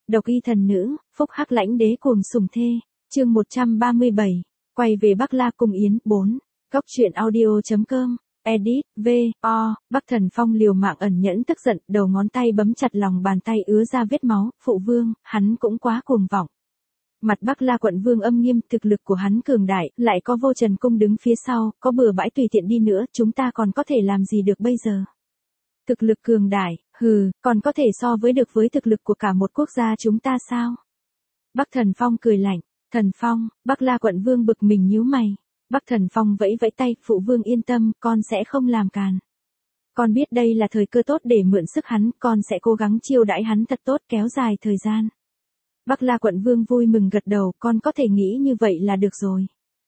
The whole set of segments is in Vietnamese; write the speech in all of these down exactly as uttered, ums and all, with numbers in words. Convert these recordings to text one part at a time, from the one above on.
Độc y thần nữ, phúc hắc lãnh đế cuồng sủng thê, chương một trăm ba mươi bảy, quay về Bắc La Cung Yến, bốn, góc truyện audio.com, edit, V, O, Bắc Thần Phong liều mạng ẩn nhẫn tức giận, đầu ngón tay bấm chặt lòng bàn tay ứa ra vết máu, phụ vương, hắn cũng quá cuồng vọng. Mặt Bắc La quận vương âm nghiêm, thực lực của hắn cường đại, lại có Vô Trần Cung đứng phía sau, có bừa bãi tùy tiện đi nữa, chúng ta còn có thể làm gì được bây giờ? Thực lực cường đại, hừ, còn có thể so với được với thực lực của cả một quốc gia chúng ta sao? Bắc Thần Phong cười lạnh, Thần Phong, Bắc La quận vương bực mình nhíu mày. Bắc Thần Phong vẫy vẫy tay, phụ vương yên tâm, con sẽ không làm càn. Con biết đây là thời cơ tốt để mượn sức hắn, con sẽ cố gắng chiêu đãi hắn thật tốt kéo dài thời gian. Bắc La quận vương vui mừng gật đầu, con có thể nghĩ như vậy là được rồi.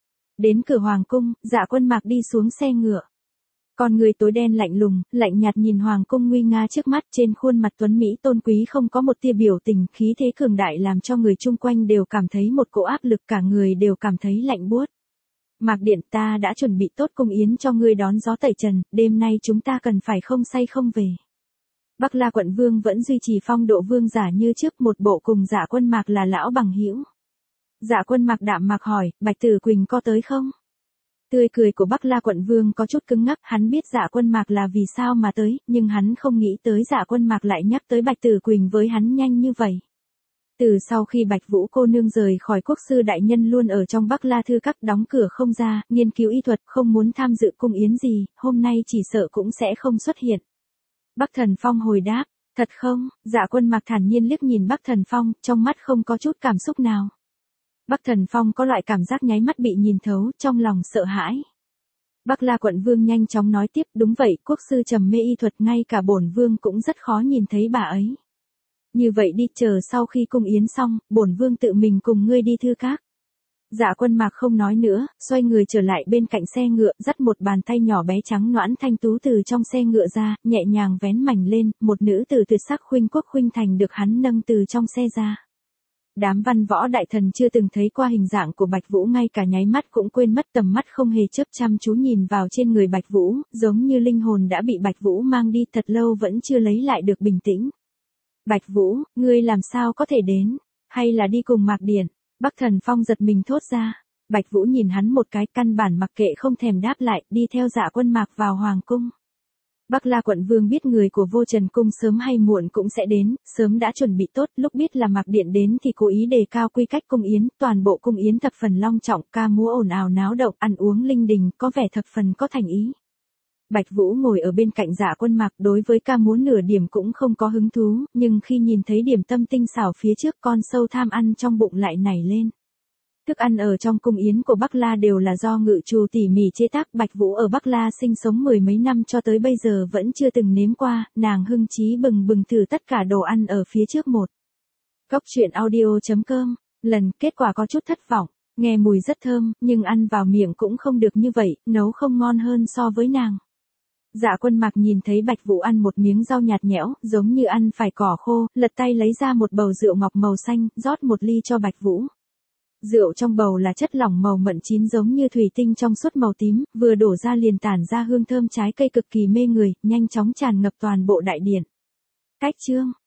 Đến cửa hoàng cung, Dạ Quân Mạc đi xuống xe ngựa. Con người tối đen lạnh lùng, lạnh nhạt nhìn hoàng cung nguy nga trước mắt, trên khuôn mặt tuấn mỹ tôn quý không có một tia biểu tình, khí thế cường đại làm cho người chung quanh đều cảm thấy một cỗ áp lực, cả người đều cảm thấy lạnh buốt. Mạc Điện, ta đã chuẩn bị tốt cung yến cho ngươi đón gió tẩy trần, đêm nay chúng ta cần phải không say không về. Bắc La quận vương vẫn duy trì phong độ vương giả như trước, một bộ cùng Dạ Quân Mạc là lão bằng hữu. Dạ Quân Mạc đạm mạc hỏi, Bạch Tử Quỳnh có tới không? Tươi cười của Bắc La quận vương có chút cứng ngắc, hắn biết Dạ Quân Mạc là vì sao mà tới, nhưng hắn không nghĩ tới Dạ Quân Mạc lại nhắc tới Bạch Tử Quỳnh với hắn nhanh như vậy. Từ sau khi Bạch Vũ cô nương rời khỏi quốc sư đại nhân luôn ở trong Bắc La thư các đóng cửa không ra, nghiên cứu y thuật, không muốn tham dự cung yến gì, hôm nay chỉ sợ cũng sẽ không xuất hiện. Bắc Thần Phong hồi đáp, thật không? Dạ Quân Mạc thản nhiên liếc nhìn Bắc Thần Phong, trong mắt không có chút cảm xúc nào. Bắc Thần Phong có loại cảm giác nháy mắt bị nhìn thấu, trong lòng sợ hãi. Bắc La quận vương nhanh chóng nói tiếp, đúng vậy, quốc sư trầm mê y thuật, ngay cả bổn vương cũng rất khó nhìn thấy bà ấy. Như vậy đi, chờ sau khi cung yến xong, bổn vương tự mình cùng ngươi đi thư các. Dạ Quân Mạc không nói nữa, xoay người trở lại bên cạnh xe ngựa, dắt một bàn tay nhỏ bé trắng nõn thanh tú từ trong xe ngựa ra, nhẹ nhàng vén mảnh lên, một nữ tử tuyệt sắc khuynh quốc khuynh thành được hắn nâng từ trong xe ra. Đám văn võ đại thần chưa từng thấy qua hình dạng của Bạch Vũ, ngay cả nháy mắt cũng quên mất, tầm mắt không hề chớp chăm chú nhìn vào trên người Bạch Vũ, giống như linh hồn đã bị Bạch Vũ mang đi, thật lâu vẫn chưa lấy lại được bình tĩnh. Bạch Vũ, ngươi làm sao có thể đến, hay là đi cùng Mạc Điển? Bắc Thần Phong giật mình thốt ra. Bạch Vũ nhìn hắn một cái, căn bản mặc kệ không thèm đáp lại, đi theo Dạ Quân Mạc vào hoàng cung. Bắc La quận vương biết người của Vô Trần Cung sớm hay muộn cũng sẽ đến, sớm đã chuẩn bị tốt, lúc biết là Mạc Điện đến thì cố ý đề cao quy cách cung yến, toàn bộ cung yến thập phần long trọng, ca múa ồn ào náo động, ăn uống linh đình, có vẻ thập phần có thành ý. Bạch Vũ ngồi ở bên cạnh Dạ Quân Mạc, đối với ca múa nửa điểm cũng không có hứng thú, nhưng khi nhìn thấy điểm tâm tinh xảo phía trước, con sâu tham ăn trong bụng lại nảy lên. Thức ăn ở trong cung yến của Bắc La đều là do ngự trù tỉ mỉ chế tác, Bạch Vũ ở Bắc La sinh sống mười mấy năm cho tới bây giờ vẫn chưa từng nếm qua, nàng hưng chí bừng bừng thử tất cả đồ ăn ở phía trước một. Góc truyện audio.com, lần kết quả có chút thất vọng, nghe mùi rất thơm, nhưng ăn vào miệng cũng không được như vậy, nấu không ngon hơn so với nàng. Dạ Quân Mạc nhìn thấy Bạch Vũ ăn một miếng rau nhạt nhẽo, giống như ăn phải cỏ khô, lật tay lấy ra một bầu rượu ngọc màu xanh, rót một ly cho Bạch Vũ. Rượu trong bầu là chất lỏng màu mận chín giống như thủy tinh trong suốt màu tím, vừa đổ ra liền tản ra hương thơm trái cây cực kỳ mê người, nhanh chóng tràn ngập toàn bộ đại điện. Cách chương,